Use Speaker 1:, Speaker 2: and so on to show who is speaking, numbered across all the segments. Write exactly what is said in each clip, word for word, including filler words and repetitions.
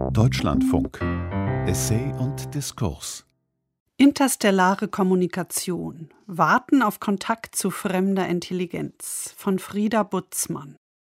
Speaker 1: Deutschlandfunk. Essay und Diskurs.
Speaker 2: Interstellare Kommunikation. Warten auf Kontakt zu fremder Intelligenz von Frieda Butzmann.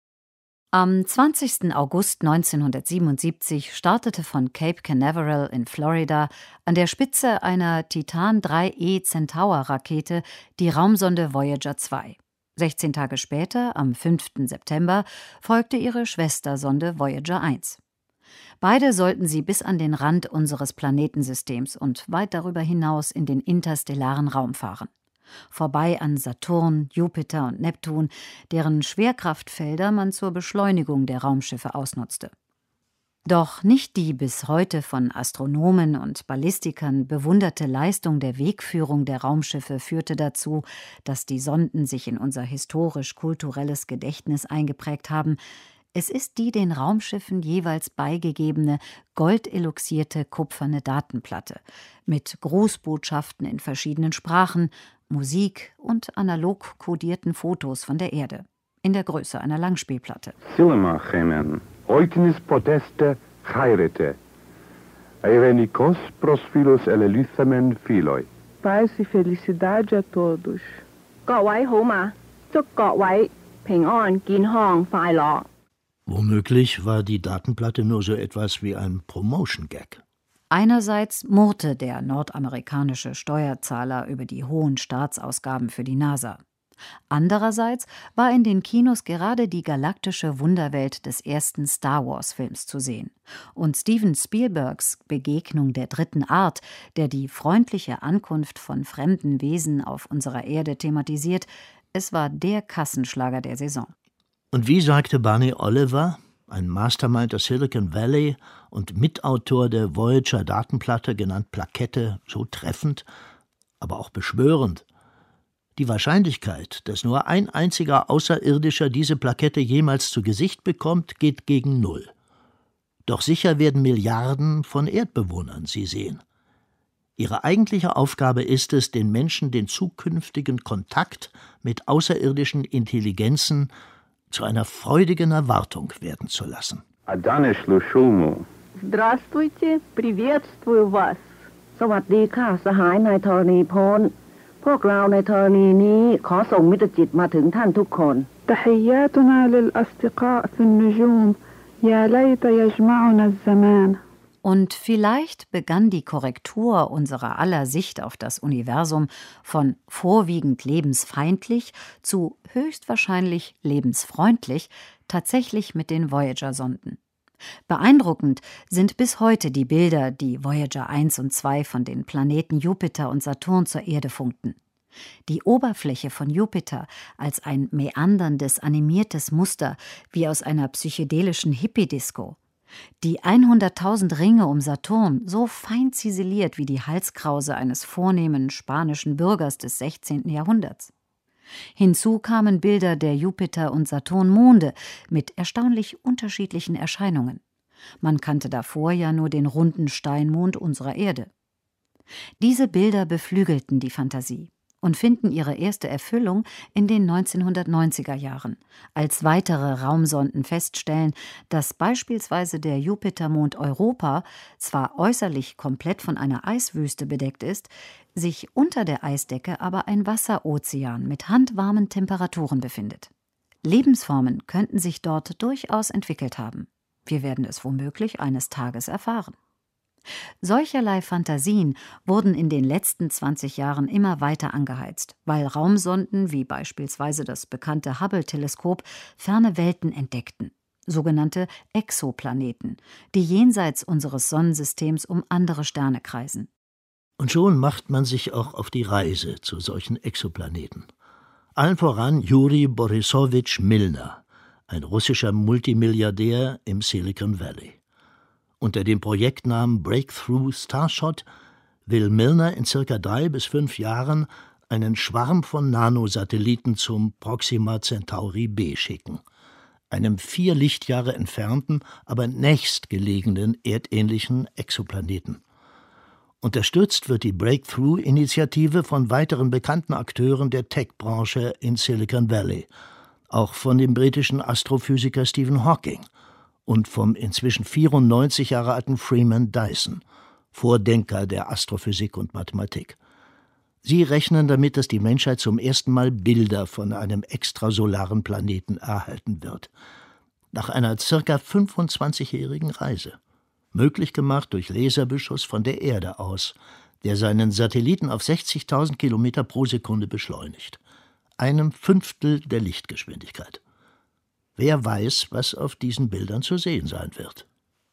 Speaker 3: Am zwanzigsten August neunzehnhundertsiebenundsiebzig startete von Cape Canaveral in Florida an der Spitze einer Titan drei E Centaur-Rakete die Raumsonde Voyager zwei. sechzehn Tage später, am fünften September, folgte ihre Schwestersonde Voyager eins. Beide sollten sie bis an den Rand unseres Planetensystems und weit darüber hinaus in den interstellaren Raum fahren. Vorbei an Saturn, Jupiter und Neptun, deren Schwerkraftfelder man zur Beschleunigung der Raumschiffe ausnutzte. Doch nicht die bis heute von Astronomen und Ballistikern bewunderte Leistung der Wegführung der Raumschiffe führte dazu, dass die Sonden sich in unser historisch-kulturelles Gedächtnis eingeprägt haben. Es ist die den Raumschiffen jeweils beigegebene, goldeluxierte kupferne Datenplatte mit Grußbotschaften in verschiedenen Sprachen, Musik und analog kodierten Fotos von der Erde, in der Größe einer Langspielplatte.
Speaker 4: Silmachemen, oitinis poteste chairete, erenikos prosphilus elelythamen philoi.
Speaker 5: Paz e felicidade a todos. 各位好嘛，祝各位平安健康快樂.
Speaker 6: Womöglich war die Datenplatte nur so etwas wie ein Promotion-Gag.
Speaker 3: Einerseits murrte der nordamerikanische Steuerzahler über die hohen Staatsausgaben für die NASA. Andererseits war in den Kinos gerade die galaktische Wunderwelt des ersten Star-Wars-Films zu sehen. Und Steven Spielbergs Begegnung der dritten Art, der die freundliche Ankunft von fremden Wesen auf unserer Erde thematisiert, es war der Kassenschlager der Saison.
Speaker 6: Und wie sagte Barney Oliver, ein Mastermind der Silicon Valley und Mitautor der Voyager-Datenplatte, genannt Plakette, so treffend, aber auch beschwörend: Die Wahrscheinlichkeit, dass nur ein einziger Außerirdischer diese Plakette jemals zu Gesicht bekommt, geht gegen Null. Doch sicher werden Milliarden von Erdbewohnern sie sehen. Ihre eigentliche Aufgabe ist es, den Menschen den zukünftigen Kontakt mit außerirdischen Intelligenzen zu einer freudigen Erwartung werden zu lassen.
Speaker 5: Здравствуйте, приветствую вас. สวัสดีค่ะสหายนายธรณีพลพวกเราในธรณีนี้ขอส่งมิตรจิตมาถึงท่านทุกคน تحياتنا للأصدقاء في النجوم يا ليت يجمعنا الزمان.
Speaker 3: Und vielleicht begann die Korrektur unserer aller Sicht auf das Universum von vorwiegend lebensfeindlich zu höchstwahrscheinlich lebensfreundlich tatsächlich mit den Voyager-Sonden. Beeindruckend sind bis heute die Bilder, die Voyager eins und zwei von den Planeten Jupiter und Saturn zur Erde funkten. Die Oberfläche von Jupiter als ein meanderndes, animiertes Muster wie aus einer psychedelischen Hippie-Disco. Die hunderttausend Ringe um Saturn, so fein ziseliert wie die Halskrause eines vornehmen spanischen Bürgers des sechzehnten Jahrhunderts. Hinzu kamen Bilder der Jupiter- und Saturn-Monde mit erstaunlich unterschiedlichen Erscheinungen. Man kannte davor ja nur den runden Steinmond unserer Erde. Diese Bilder beflügelten die Fantasie und finden ihre erste Erfüllung in den neunzehnhundertneunziger Jahren, als weitere Raumsonden feststellen, dass beispielsweise der Jupitermond Europa zwar äußerlich komplett von einer Eiswüste bedeckt ist, sich unter der Eisdecke aber ein Wasserozean mit handwarmen Temperaturen befindet. Lebensformen könnten sich dort durchaus entwickelt haben. Wir werden es womöglich eines Tages erfahren. Solcherlei Fantasien wurden in den letzten zwanzig Jahren immer weiter angeheizt, weil Raumsonden wie beispielsweise das bekannte Hubble-Teleskop ferne Welten entdeckten, sogenannte Exoplaneten, die jenseits unseres Sonnensystems um andere Sterne kreisen.
Speaker 6: Und schon macht man sich auch auf die Reise zu solchen Exoplaneten. Allen voran Juri Borisowitsch Milner, ein russischer Multimilliardär im Silicon Valley. Unter dem Projektnamen Breakthrough Starshot will Milner in circa drei bis fünf Jahren einen Schwarm von Nanosatelliten zum Proxima Centauri b schicken, einem vier Lichtjahre entfernten, aber nächstgelegenen erdähnlichen Exoplaneten. Unterstützt wird die Breakthrough-Initiative von weiteren bekannten Akteuren der Tech-Branche in Silicon Valley, auch von dem britischen Astrophysiker Stephen Hawking und vom inzwischen vierundneunzig Jahre alten Freeman Dyson, Vordenker der Astrophysik und Mathematik. Sie rechnen damit, dass die Menschheit zum ersten Mal Bilder von einem extrasolaren Planeten erhalten wird. Nach einer circa fünfundzwanzigjährigen Reise. Möglich gemacht durch Laserbeschuss von der Erde aus, der seinen Satelliten auf sechzigtausend Kilometer pro Sekunde beschleunigt. Einem Fünftel der Lichtgeschwindigkeit. Wer weiß, was auf diesen Bildern zu sehen sein wird.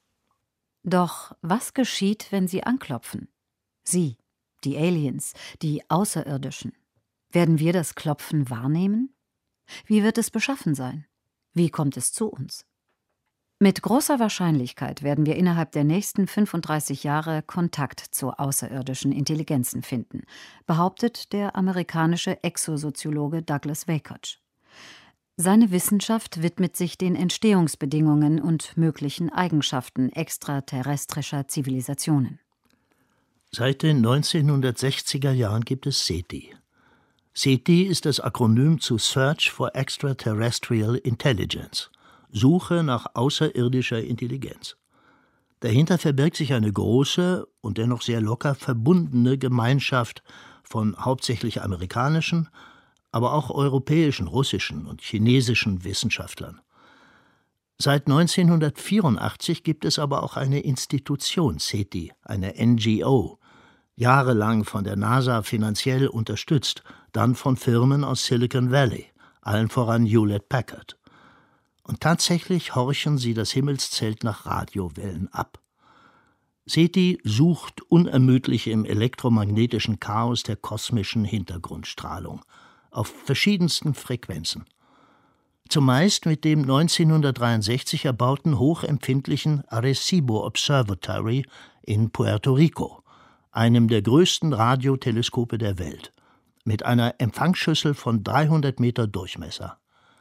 Speaker 3: Doch was geschieht, wenn sie anklopfen? Sie, die Aliens, die Außerirdischen. Werden wir das Klopfen wahrnehmen? Wie wird es beschaffen sein? Wie kommt es zu uns? Mit großer Wahrscheinlichkeit werden wir innerhalb der nächsten fünfunddreißig Jahre Kontakt zu außerirdischen Intelligenzen finden, behauptet der amerikanische Exosoziologe Douglas Vakoch. Seine Wissenschaft widmet sich den Entstehungsbedingungen und möglichen Eigenschaften extraterrestrischer Zivilisationen.
Speaker 6: Seit den neunzehnhundertsechziger Jahren gibt es SETI. SETI ist das Akronym zu Search for Extraterrestrial Intelligence, Suche nach außerirdischer Intelligenz. Dahinter verbirgt sich eine große und dennoch sehr locker verbundene Gemeinschaft von hauptsächlich amerikanischen, aber auch europäischen, russischen und chinesischen Wissenschaftlern. Seit neunzehnhundertvierundachtzig gibt es aber auch eine Institution SETI, eine N G O, jahrelang von der NASA finanziell unterstützt, dann von Firmen aus Silicon Valley, allen voran Hewlett-Packard. Und tatsächlich horchen sie das Himmelszelt nach Radiowellen ab. SETI sucht unermüdlich im elektromagnetischen Chaos der kosmischen Hintergrundstrahlung, auf verschiedensten Frequenzen. Zumeist mit dem neunzehnhundertdreiundsechzig erbauten hochempfindlichen Arecibo Observatory in Puerto Rico, einem der größten Radioteleskope der Welt, mit einer Empfangsschüssel von dreihundert Meter Durchmesser.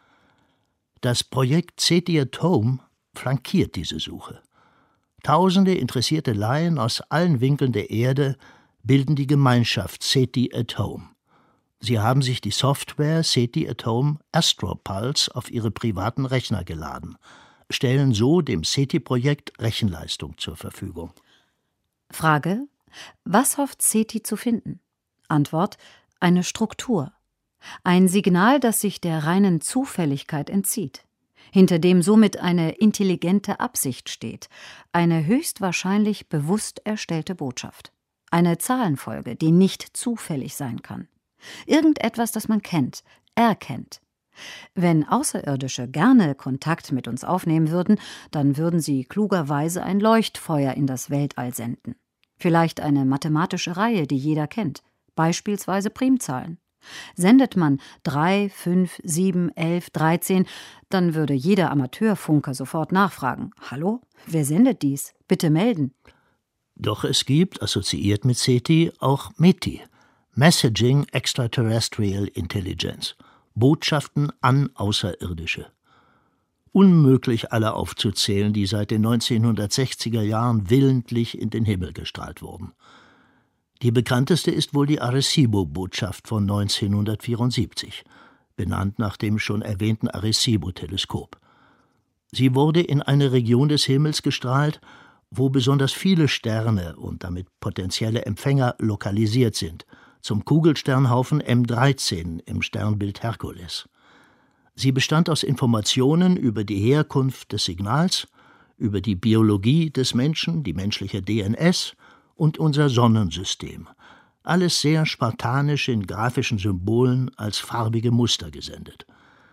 Speaker 6: Das Projekt SETI at Home flankiert diese Suche. Tausende interessierte Laien aus allen Winkeln der Erde bilden die Gemeinschaft SETI at Home. Sie haben sich die Software SETI at Home AstroPulse auf ihre privaten Rechner geladen, stellen so dem SETI-Projekt Rechenleistung zur Verfügung.
Speaker 3: Frage: Was hofft SETI zu finden? Antwort: Eine Struktur. Ein Signal, das sich der reinen Zufälligkeit entzieht, hinter dem somit eine intelligente Absicht steht, eine höchstwahrscheinlich bewusst erstellte Botschaft. Eine Zahlenfolge, die nicht zufällig sein kann. Irgendetwas, das man kennt, erkennt. Wenn Außerirdische gerne Kontakt mit uns aufnehmen würden, dann würden sie klugerweise ein Leuchtfeuer in das Weltall senden. Vielleicht eine mathematische Reihe, die jeder kennt, beispielsweise Primzahlen. Sendet man drei, fünf, sieben, elf, dreizehn, dann würde jeder Amateurfunker sofort nachfragen: Hallo, wer sendet dies? Bitte melden.
Speaker 6: Doch es gibt, assoziiert mit SETI, auch METI, Messaging Extraterrestrial Intelligence, Botschaften an Außerirdische. Unmöglich alle aufzuzählen, die seit den neunzehnhundertsechziger Jahren willentlich in den Himmel gestrahlt wurden. Die bekannteste ist wohl die Arecibo-Botschaft von neunzehnhundertvierundsiebzig, benannt nach dem schon erwähnten Arecibo-Teleskop. Sie wurde in eine Region des Himmels gestrahlt, wo besonders viele Sterne und damit potenzielle Empfänger lokalisiert sind, zum Kugelsternhaufen M dreizehn im Sternbild Herkules. Sie bestand aus Informationen über die Herkunft des Signals, über die Biologie des Menschen, die menschliche D N S und unser Sonnensystem. Alles sehr spartanisch in grafischen Symbolen als farbige Muster gesendet.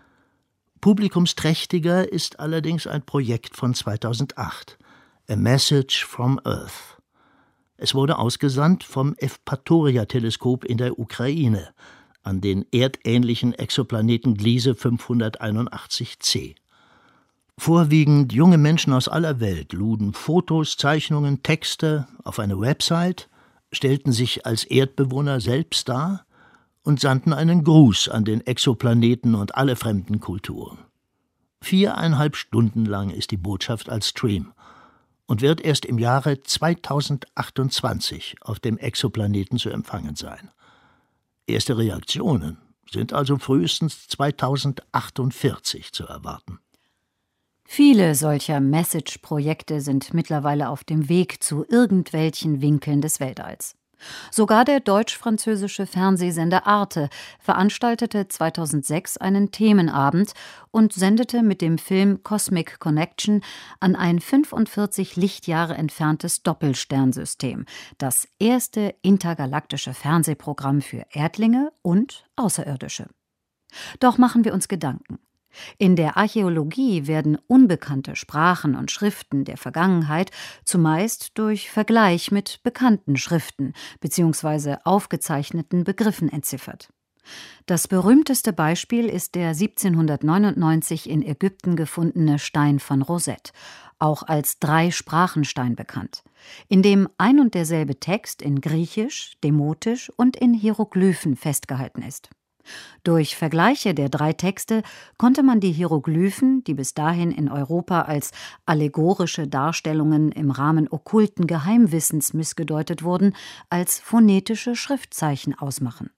Speaker 6: Publikumsträchtiger ist allerdings ein Projekt von zweitausendacht, A Message from Earth. Es wurde ausgesandt vom Evpatoria-Teleskop in der Ukraine an den erdähnlichen Exoplaneten Gliese fünfhunderteinundachtzig c. Vorwiegend junge Menschen aus aller Welt luden Fotos, Zeichnungen, Texte auf eine Website, stellten sich als Erdbewohner selbst dar und sandten einen Gruß an den Exoplaneten und alle fremden Kulturen. Viereinhalb Stunden lang ist die Botschaft als Stream und wird erst im Jahre zweitausendachtundzwanzig auf dem Exoplaneten zu empfangen sein. Erste Reaktionen sind also frühestens zweitausendachtundvierzig zu erwarten.
Speaker 3: Viele solcher Message-Projekte sind mittlerweile auf dem Weg zu irgendwelchen Winkeln des Weltalls. Sogar der deutsch-französische Fernsehsender Arte veranstaltete zweitausendsechs einen Themenabend und sendete mit dem Film Cosmic Connection an ein fünfundvierzig Lichtjahre entferntes Doppelsternsystem, das erste intergalaktische Fernsehprogramm für Erdlinge und Außerirdische. Doch machen wir uns Gedanken. In der Archäologie werden unbekannte Sprachen und Schriften der Vergangenheit zumeist durch Vergleich mit bekannten Schriften bzw. aufgezeichneten Begriffen entziffert. Das berühmteste Beispiel ist der siebzehnhundertneunundneunzig in Ägypten gefundene Stein von Rosette, auch als Drei-Sprachenstein bekannt, in dem ein und derselbe Text in Griechisch, Demotisch und in Hieroglyphen festgehalten ist. Durch Vergleiche der drei Texte konnte man die Hieroglyphen, die bis dahin in Europa als allegorische Darstellungen im Rahmen okkulten Geheimwissens missgedeutet wurden, als phonetische Schriftzeichen ausmachen.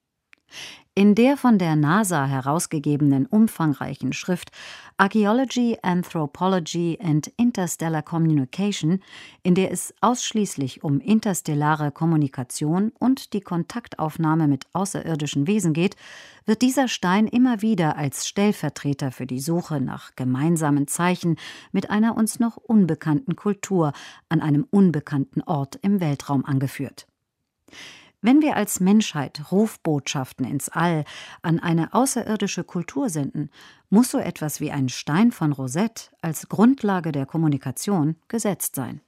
Speaker 3: In der von der NASA herausgegebenen umfangreichen Schrift Archaeology, Anthropology and Interstellar Communication, in der es ausschließlich um interstellare Kommunikation und die Kontaktaufnahme mit außerirdischen Wesen geht, wird dieser Stein immer wieder als Stellvertreter für die Suche nach gemeinsamen Zeichen mit einer uns noch unbekannten Kultur an einem unbekannten Ort im Weltraum angeführt. Wenn wir als Menschheit Rufbotschaften ins All an eine außerirdische Kultur senden, muss so etwas wie ein Stein von Rosette als Grundlage der Kommunikation gesetzt sein.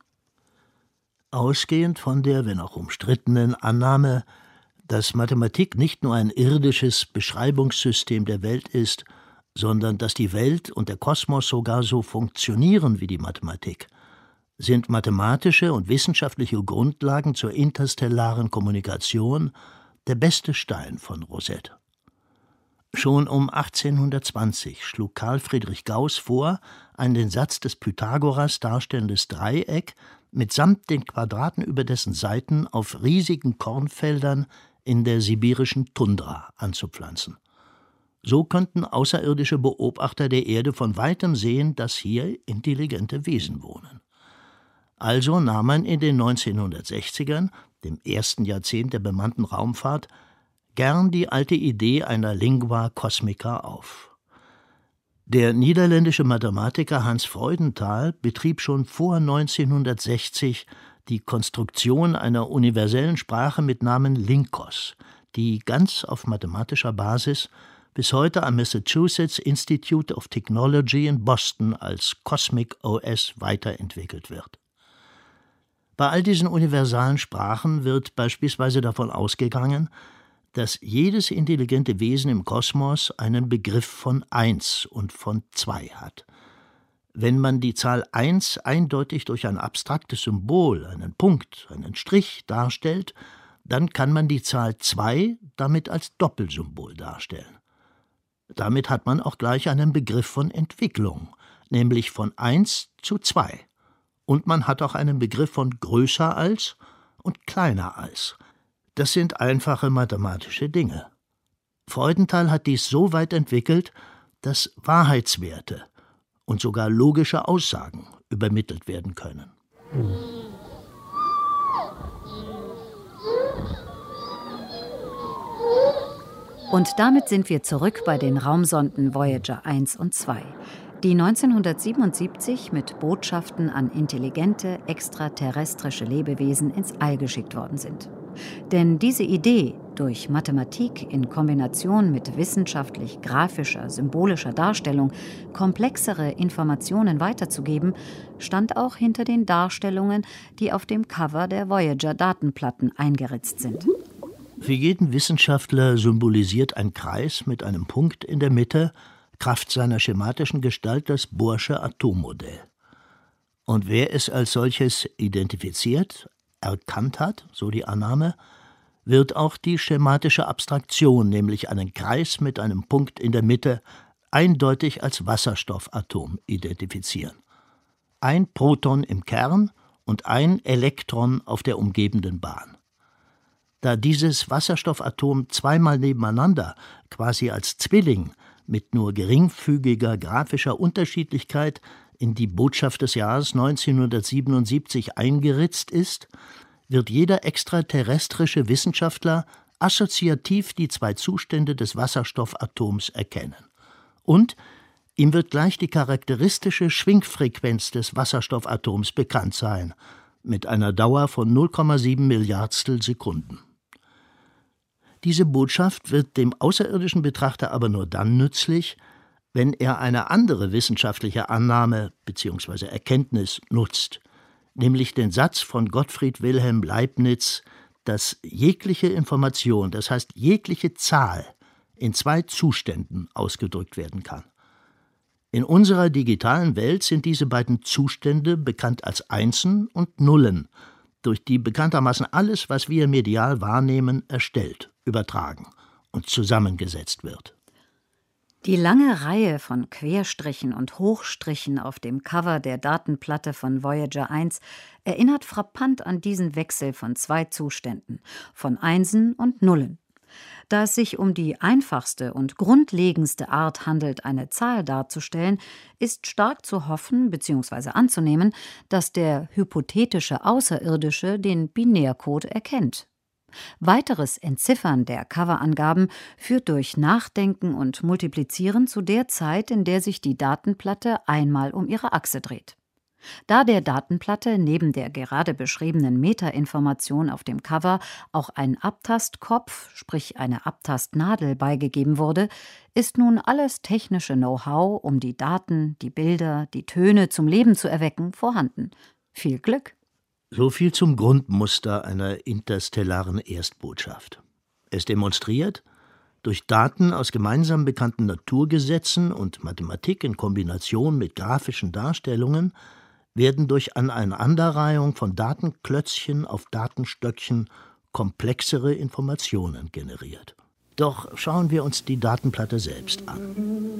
Speaker 6: Ausgehend von der, wenn auch umstrittenen, Annahme, dass Mathematik nicht nur ein irdisches Beschreibungssystem der Welt ist, sondern dass die Welt und der Kosmos sogar so funktionieren wie die Mathematik, sind mathematische und wissenschaftliche Grundlagen zur interstellaren Kommunikation der beste Stein von Rosette. Schon um achtzehnhundertzwanzig schlug Carl Friedrich Gauß vor, ein den Satz des Pythagoras darstellendes Dreieck mitsamt den Quadraten über dessen Seiten auf riesigen Kornfeldern in der sibirischen Tundra anzupflanzen. So könnten außerirdische Beobachter der Erde von weitem sehen, dass hier intelligente Wesen wohnen. Also nahm man in den neunzehnhundertsechzigern, dem ersten Jahrzehnt der bemannten Raumfahrt, gern die alte Idee einer Lingua Cosmica auf. Der niederländische Mathematiker Hans Freudenthal betrieb schon vor neunzehnhundertsechzig die Konstruktion einer universellen Sprache mit Namen Linkos, die ganz auf mathematischer Basis bis heute am Massachusetts Institute of Technology in Boston als Cosmic O S weiterentwickelt wird. Bei all diesen universalen Sprachen wird beispielsweise davon ausgegangen, dass jedes intelligente Wesen im Kosmos einen Begriff von eins und von zwei hat. Wenn man die Zahl eins eindeutig durch ein abstraktes Symbol, einen Punkt, einen Strich darstellt, dann kann man die Zahl zwei damit als Doppelsymbol darstellen. Damit hat man auch gleich einen Begriff von Entwicklung, nämlich von eins zu zwei. Und man hat auch einen Begriff von größer als und kleiner als. Das sind einfache mathematische Dinge. Freudenthal hat dies so weit entwickelt, dass Wahrheitswerte und sogar logische Aussagen übermittelt werden können.
Speaker 3: Und damit sind wir zurück bei den Raumsonden Voyager eins und zwei, die neunzehnhundertsiebenundsiebzig mit Botschaften an intelligente, extraterrestrische Lebewesen ins All geschickt worden sind. Denn diese Idee, durch Mathematik in Kombination mit wissenschaftlich-grafischer, symbolischer Darstellung komplexere Informationen weiterzugeben, stand auch hinter den Darstellungen, die auf dem Cover der Voyager-Datenplatten eingeritzt sind.
Speaker 6: Für jeden Wissenschaftler symbolisiert ein Kreis mit einem Punkt in der Mitte Kraft seiner schematischen Gestalt das Bohrsche Atommodell. Und wer es als solches identifiziert, erkannt hat, so die Annahme, wird auch die schematische Abstraktion, nämlich einen Kreis mit einem Punkt in der Mitte, eindeutig als Wasserstoffatom identifizieren. Ein Proton im Kern und ein Elektron auf der umgebenden Bahn. Da dieses Wasserstoffatom zweimal nebeneinander, quasi als Zwilling, mit nur geringfügiger grafischer Unterschiedlichkeit in die Botschaft des Jahres neunzehnhundertsiebenundsiebzig eingeritzt ist, wird jeder extraterrestrische Wissenschaftler assoziativ die zwei Zustände des Wasserstoffatoms erkennen. Und ihm wird gleich die charakteristische Schwingfrequenz des Wasserstoffatoms bekannt sein, mit einer Dauer von null Komma sieben Milliardstel Sekunden. Diese Botschaft wird dem außerirdischen Betrachter aber nur dann nützlich, wenn er eine andere wissenschaftliche Annahme bzw. Erkenntnis nutzt, nämlich den Satz von Gottfried Wilhelm Leibniz, dass jegliche Information, das heißt jegliche Zahl, in zwei Zuständen ausgedrückt werden kann. In unserer digitalen Welt sind diese beiden Zustände bekannt als Einsen und Nullen, durch die bekanntermaßen alles, was wir medial wahrnehmen, erstellt, übertragen und zusammengesetzt wird.
Speaker 3: Die lange Reihe von Querstrichen und Hochstrichen auf dem Cover der Datenplatte von Voyager eins erinnert frappant an diesen Wechsel von zwei Zuständen, von Einsen und Nullen. Da es sich um die einfachste und grundlegendste Art handelt, eine Zahl darzustellen, ist stark zu hoffen bzw. anzunehmen, dass der hypothetische Außerirdische den Binärcode erkennt. Weiteres Entziffern der Coverangaben führt durch Nachdenken und Multiplizieren zu der Zeit, in der sich die Datenplatte einmal um ihre Achse dreht. Da der Datenplatte neben der gerade beschriebenen Metainformation auf dem Cover auch ein Abtastkopf, sprich eine Abtastnadel, beigegeben wurde, ist nun alles technische Know-how, um die Daten, die Bilder, die Töne zum Leben zu erwecken, vorhanden. Viel Glück!
Speaker 6: So viel zum Grundmuster einer interstellaren Erstbotschaft. Es demonstriert, durch Daten aus gemeinsam bekannten Naturgesetzen und Mathematik in Kombination mit grafischen Darstellungen werden durch Aneinanderreihung von Datenklötzchen auf Datenstöckchen komplexere Informationen generiert. Doch schauen wir uns die Datenplatte selbst an.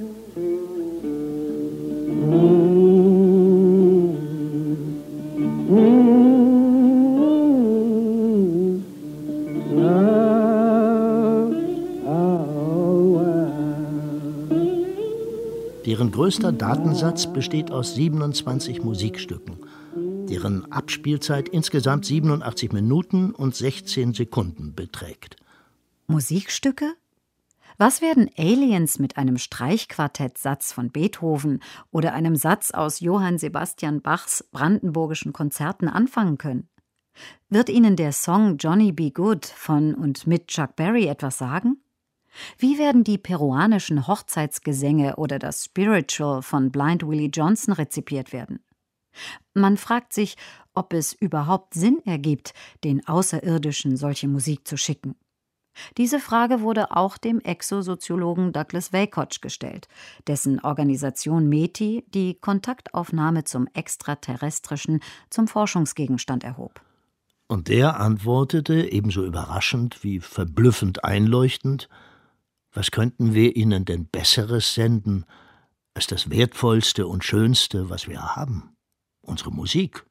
Speaker 6: Deren größter Datensatz besteht aus siebenundzwanzig Musikstücken, deren Abspielzeit insgesamt siebenundachtzig Minuten und sechzehn Sekunden beträgt.
Speaker 3: Musikstücke? Was werden Aliens mit einem Streichquartettsatz von Beethoven oder einem Satz aus Johann Sebastian Bachs brandenburgischen Konzerten anfangen können? Wird ihnen der Song Johnny B. Good von und mit Chuck Berry etwas sagen? Wie werden die peruanischen Hochzeitsgesänge oder das Spiritual von Blind Willie Johnson rezipiert werden? Man fragt sich, ob es überhaupt Sinn ergibt, den Außerirdischen solche Musik zu schicken. Diese Frage wurde auch dem Exosoziologen Douglas Vakoch gestellt, dessen Organisation METI die Kontaktaufnahme zum Extraterrestrischen zum Forschungsgegenstand erhob.
Speaker 6: Und der antwortete, ebenso überraschend wie verblüffend einleuchtend: Was könnten wir ihnen denn Besseres senden als das Wertvollste und Schönste, was wir haben? Unsere Musik.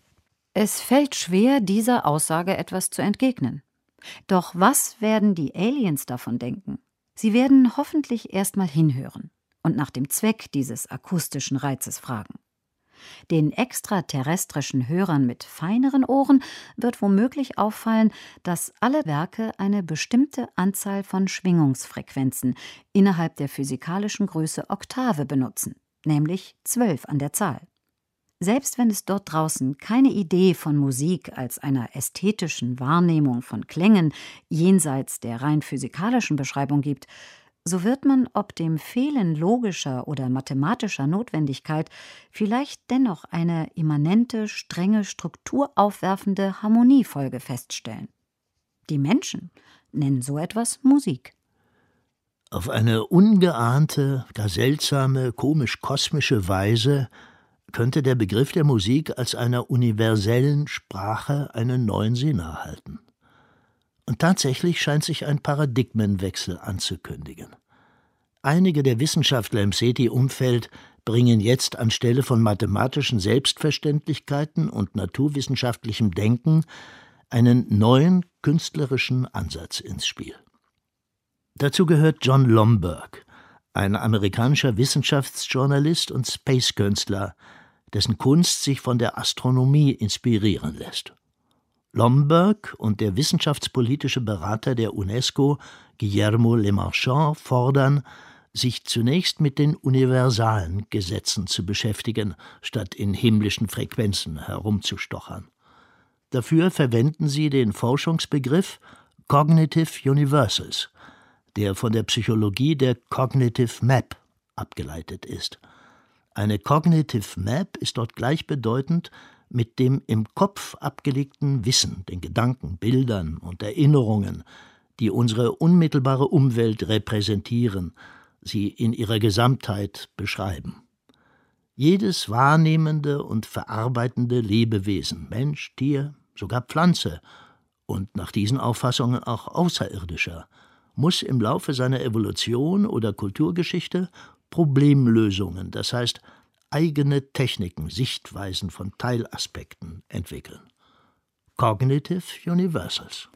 Speaker 3: Es fällt schwer, dieser Aussage etwas zu entgegnen. Doch was werden die Aliens davon denken? Sie werden hoffentlich erst mal hinhören und nach dem Zweck dieses akustischen Reizes fragen. Den extraterrestrischen Hörern mit feineren Ohren wird womöglich auffallen, dass alle Werke eine bestimmte Anzahl von Schwingungsfrequenzen innerhalb der physikalischen Größe Oktave benutzen, nämlich zwölf an der Zahl. Selbst wenn es dort draußen keine Idee von Musik als einer ästhetischen Wahrnehmung von Klängen jenseits der rein physikalischen Beschreibung gibt, so wird man ob dem Fehlen logischer oder mathematischer Notwendigkeit vielleicht dennoch eine immanente, strenge, strukturaufwerfende Harmoniefolge feststellen. Die Menschen nennen so etwas Musik.
Speaker 6: Auf eine ungeahnte, gar seltsame, komisch-kosmische Weise könnte der Begriff der Musik als einer universellen Sprache einen neuen Sinn erhalten. Und tatsächlich scheint sich ein Paradigmenwechsel anzukündigen. Einige der Wissenschaftler im SETI-Umfeld bringen jetzt anstelle von mathematischen Selbstverständlichkeiten und naturwissenschaftlichem Denken einen neuen künstlerischen Ansatz ins Spiel. Dazu gehört John Lomberg, ein amerikanischer Wissenschaftsjournalist und Space-Künstler, dessen Kunst sich von der Astronomie inspirieren lässt. Lomberg und der wissenschaftspolitische Berater der UNESCO, Guillermo Lemarchand, fordern, sich zunächst mit den universalen Gesetzen zu beschäftigen, statt in himmlischen Frequenzen herumzustochern. Dafür verwenden sie den Forschungsbegriff Cognitive Universals, der von der Psychologie der Cognitive Map abgeleitet ist. Eine Cognitive Map ist dort gleichbedeutend mit dem im Kopf abgelegten Wissen, den Gedanken, Bildern und Erinnerungen, die unsere unmittelbare Umwelt repräsentieren, sie in ihrer Gesamtheit beschreiben. Jedes wahrnehmende und verarbeitende Lebewesen, Mensch, Tier, sogar Pflanze und nach diesen Auffassungen auch Außerirdischer, muss im Laufe seiner Evolution oder Kulturgeschichte Problemlösungen, das heißt eigene Techniken, Sichtweisen von Teilaspekten entwickeln. Cognitive Universals.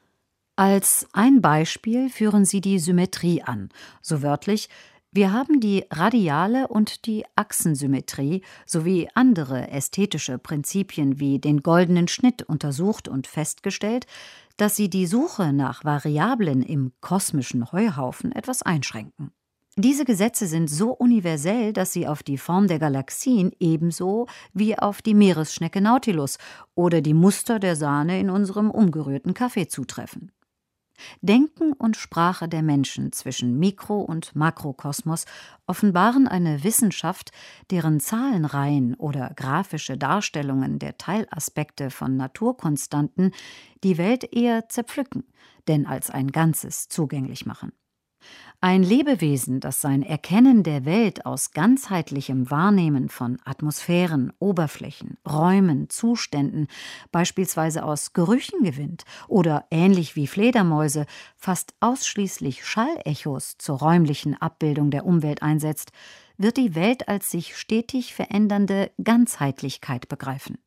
Speaker 3: Als ein Beispiel führen sie die Symmetrie an, so wörtlich: Wir haben die radiale und die Achsensymmetrie sowie andere ästhetische Prinzipien wie den goldenen Schnitt untersucht und festgestellt, dass sie die Suche nach Variablen im kosmischen Heuhaufen etwas einschränken. Diese Gesetze sind so universell, dass sie auf die Form der Galaxien ebenso wie auf die Meeresschnecke Nautilus oder die Muster der Sahne in unserem umgerührten Kaffee zutreffen. Denken und Sprache der Menschen zwischen Mikro- und Makrokosmos offenbaren eine Wissenschaft, deren Zahlenreihen oder grafische Darstellungen der Teilaspekte von Naturkonstanten die Welt eher zerpflücken, denn als ein Ganzes zugänglich machen. Ein Lebewesen, das sein Erkennen der Welt aus ganzheitlichem Wahrnehmen von Atmosphären, Oberflächen, Räumen, Zuständen, beispielsweise aus Gerüchen gewinnt oder ähnlich wie Fledermäuse fast ausschließlich Schallechos zur räumlichen Abbildung der Umwelt einsetzt, wird die Welt als sich stetig verändernde Ganzheitlichkeit begreifen.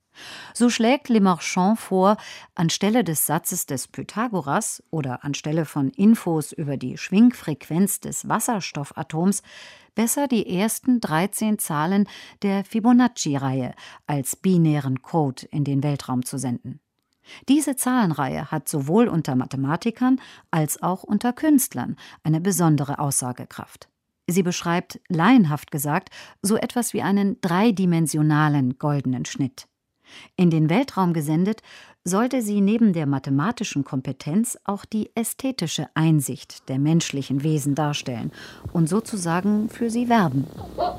Speaker 3: So schlägt Lemarchand vor, anstelle des Satzes des Pythagoras oder anstelle von Infos über die Schwingfrequenz des Wasserstoffatoms besser die ersten dreizehn Zahlen der Fibonacci-Reihe als binären Code in den Weltraum zu senden. Diese Zahlenreihe hat sowohl unter Mathematikern als auch unter Künstlern eine besondere Aussagekraft. Sie beschreibt, laienhaft gesagt, so etwas wie einen dreidimensionalen goldenen Schnitt. In den Weltraum gesendet, sollte sie neben der mathematischen Kompetenz auch die ästhetische Einsicht der menschlichen Wesen darstellen und sozusagen für sie werben.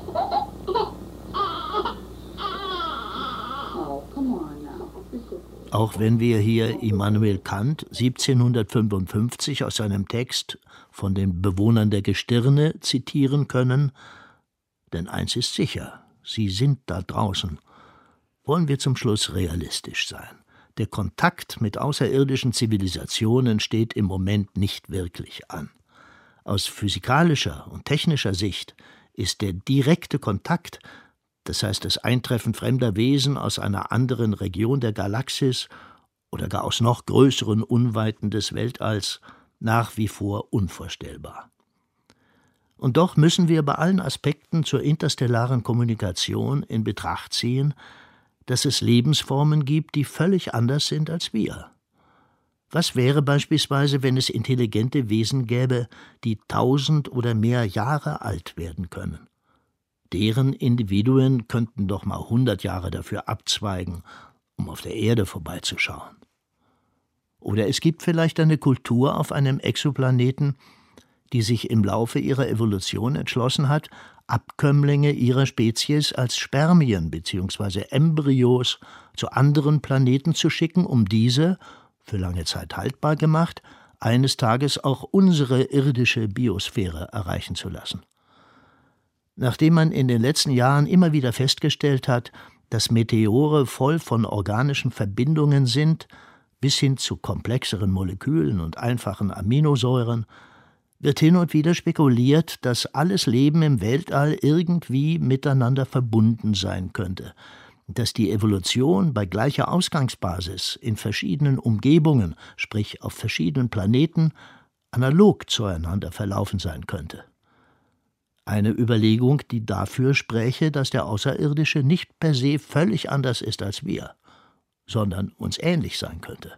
Speaker 6: Auch wenn wir hier Immanuel Kant siebzehnhundertfünfundfünfzig aus seinem Text von den Bewohnern der Gestirne zitieren können, denn eins ist sicher, sie sind da draußen, wollen wir zum Schluss realistisch sein. Der Kontakt mit außerirdischen Zivilisationen steht im Moment nicht wirklich an. Aus physikalischer und technischer Sicht ist der direkte Kontakt, das heißt das Eintreffen fremder Wesen aus einer anderen Region der Galaxis oder gar aus noch größeren Unweiten des Weltalls, nach wie vor unvorstellbar. Und doch müssen wir bei allen Aspekten zur interstellaren Kommunikation in Betracht ziehen, dass es Lebensformen gibt, die völlig anders sind als wir. Was wäre beispielsweise, wenn es intelligente Wesen gäbe, die tausend oder mehr Jahre alt werden können? Deren Individuen könnten doch mal hundert Jahre dafür abzweigen, um auf der Erde vorbeizuschauen. Oder es gibt vielleicht eine Kultur auf einem Exoplaneten, die sich im Laufe ihrer Evolution entschlossen hat, Abkömmlinge ihrer Spezies als Spermien bzw. Embryos zu anderen Planeten zu schicken, um diese, für lange Zeit haltbar gemacht, eines Tages auch unsere irdische Biosphäre erreichen zu lassen. Nachdem man in den letzten Jahren immer wieder festgestellt hat, dass Meteore voll von organischen Verbindungen sind, bis hin zu komplexeren Molekülen und einfachen Aminosäuren, wird hin und wieder spekuliert, dass alles Leben im Weltall irgendwie miteinander verbunden sein könnte, dass die Evolution bei gleicher Ausgangsbasis in verschiedenen Umgebungen, sprich auf verschiedenen Planeten, analog zueinander verlaufen sein könnte. Eine Überlegung, die dafür spräche, dass der Außerirdische nicht per se völlig anders ist als wir, sondern uns ähnlich sein könnte.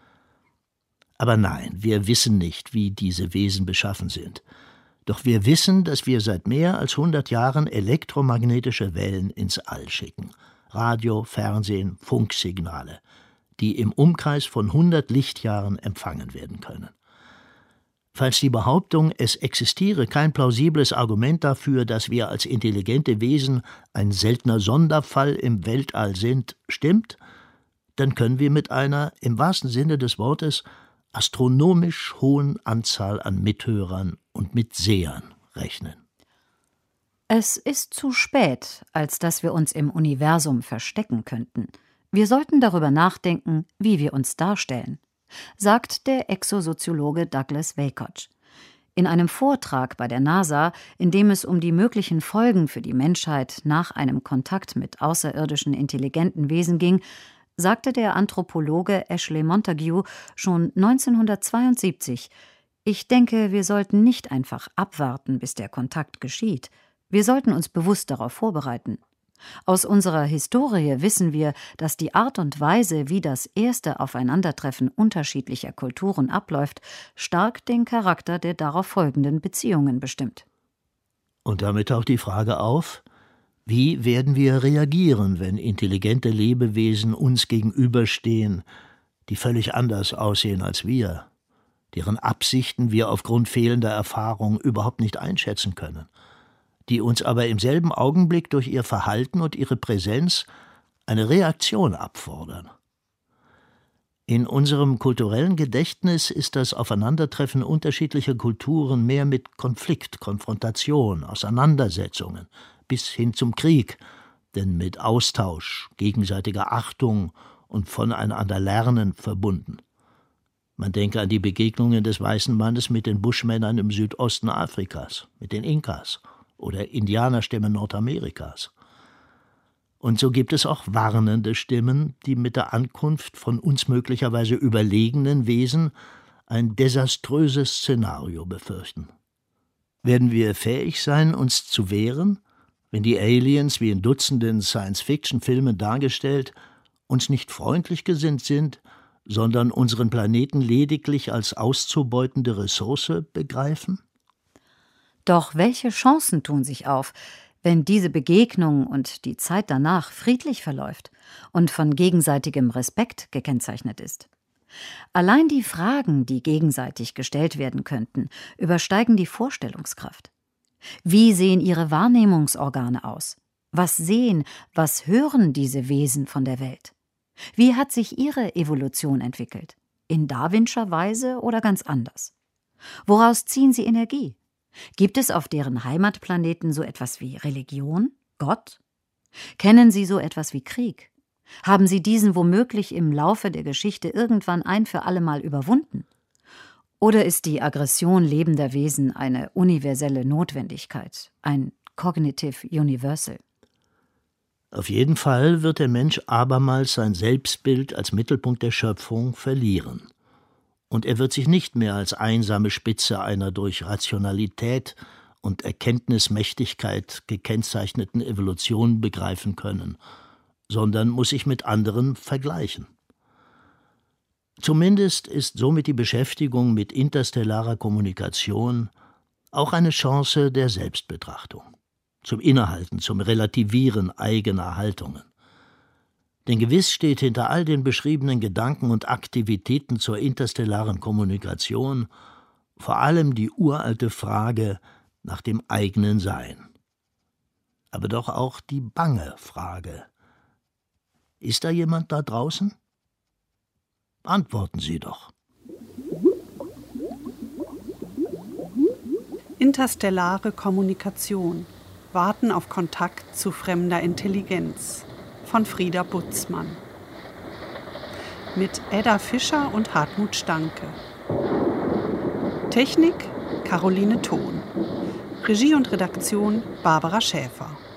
Speaker 6: Aber nein, wir wissen nicht, wie diese Wesen beschaffen sind. Doch wir wissen, dass wir seit mehr als hundert Jahren elektromagnetische Wellen ins All schicken. Radio, Fernsehen, Funksignale, die im Umkreis von hundert Lichtjahren empfangen werden können. Falls die Behauptung, es existiere kein plausibles Argument dafür, dass wir als intelligente Wesen ein seltener Sonderfall im Weltall sind, stimmt, dann können wir mit einer, im wahrsten Sinne des Wortes, astronomisch hohen Anzahl an Mithörern und Mitsehern rechnen.
Speaker 3: Es ist zu spät, als dass wir uns im Universum verstecken könnten. Wir sollten darüber nachdenken, wie wir uns darstellen, sagt der Exosoziologe Douglas Vakoch. In einem Vortrag bei der NASA, in dem es um die möglichen Folgen für die Menschheit nach einem Kontakt mit außerirdischen intelligenten Wesen ging, sagte der Anthropologe Ashley Montague schon neunzehnhundertzweiundsiebzig: Ich denke, wir sollten nicht einfach abwarten, bis der Kontakt geschieht. Wir sollten uns bewusst darauf vorbereiten. Aus unserer Historie wissen wir, dass die Art und Weise, wie das erste Aufeinandertreffen unterschiedlicher Kulturen abläuft, stark den Charakter der darauf folgenden Beziehungen bestimmt.
Speaker 6: Und damit taucht die Frage auf: Wie werden wir reagieren, wenn intelligente Lebewesen uns gegenüberstehen, die völlig anders aussehen als wir, deren Absichten wir aufgrund fehlender Erfahrung überhaupt nicht einschätzen können, die uns aber im selben Augenblick durch ihr Verhalten und ihre Präsenz eine Reaktion abfordern? In unserem kulturellen Gedächtnis ist das Aufeinandertreffen unterschiedlicher Kulturen mehr mit Konflikt, Konfrontation, Auseinandersetzungen bis hin zum Krieg, denn mit Austausch, gegenseitiger Achtung und voneinander Lernen verbunden. Man denke an die Begegnungen des weißen Mannes mit den Buschmännern im Südosten Afrikas, mit den Inkas oder Indianerstämmen Nordamerikas. Und so gibt es auch warnende Stimmen, die mit der Ankunft von uns möglicherweise überlegenen Wesen ein desaströses Szenario befürchten. Werden wir fähig sein, uns zu wehren, wenn die Aliens, wie in Dutzenden Science-Fiction-Filmen dargestellt, uns nicht freundlich gesinnt sind, sondern unseren Planeten lediglich als auszubeutende Ressource begreifen?
Speaker 3: Doch welche Chancen tun sich auf, wenn diese Begegnung und die Zeit danach friedlich verläuft und von gegenseitigem Respekt gekennzeichnet ist? Allein die Fragen, die gegenseitig gestellt werden könnten, übersteigen die Vorstellungskraft. Wie sehen ihre Wahrnehmungsorgane aus? Was sehen, was hören diese Wesen von der Welt? Wie hat sich ihre Evolution entwickelt? In darwinscher Weise oder ganz anders? Woraus ziehen sie Energie? Gibt es auf deren Heimatplaneten so etwas wie Religion, Gott? Kennen sie so etwas wie Krieg? Haben sie diesen womöglich im Laufe der Geschichte irgendwann ein für allemal überwunden? Oder ist die Aggression lebender Wesen eine universelle Notwendigkeit, ein Cognitive Universal?
Speaker 6: Auf jeden Fall wird der Mensch abermals sein Selbstbild als Mittelpunkt der Schöpfung verlieren. Und er wird sich nicht mehr als einsame Spitze einer durch Rationalität und Erkenntnismächtigkeit gekennzeichneten Evolution begreifen können, sondern muss sich mit anderen vergleichen. Zumindest ist somit die Beschäftigung mit interstellarer Kommunikation auch eine Chance der Selbstbetrachtung, zum Innehalten, zum Relativieren eigener Haltungen. Denn gewiss steht hinter all den beschriebenen Gedanken und Aktivitäten zur interstellaren Kommunikation vor allem die uralte Frage nach dem eigenen Sein. Aber doch auch die bange Frage: Ist da jemand da draußen? Antworten Sie doch.
Speaker 2: Interstellare Kommunikation. Warten auf Kontakt zu fremder Intelligenz. Von Frieda Butzmann. Mit Edda Fischer und Hartmut Stanke. Technik Caroline Thon. Regie und Redaktion Barbara Schäfer.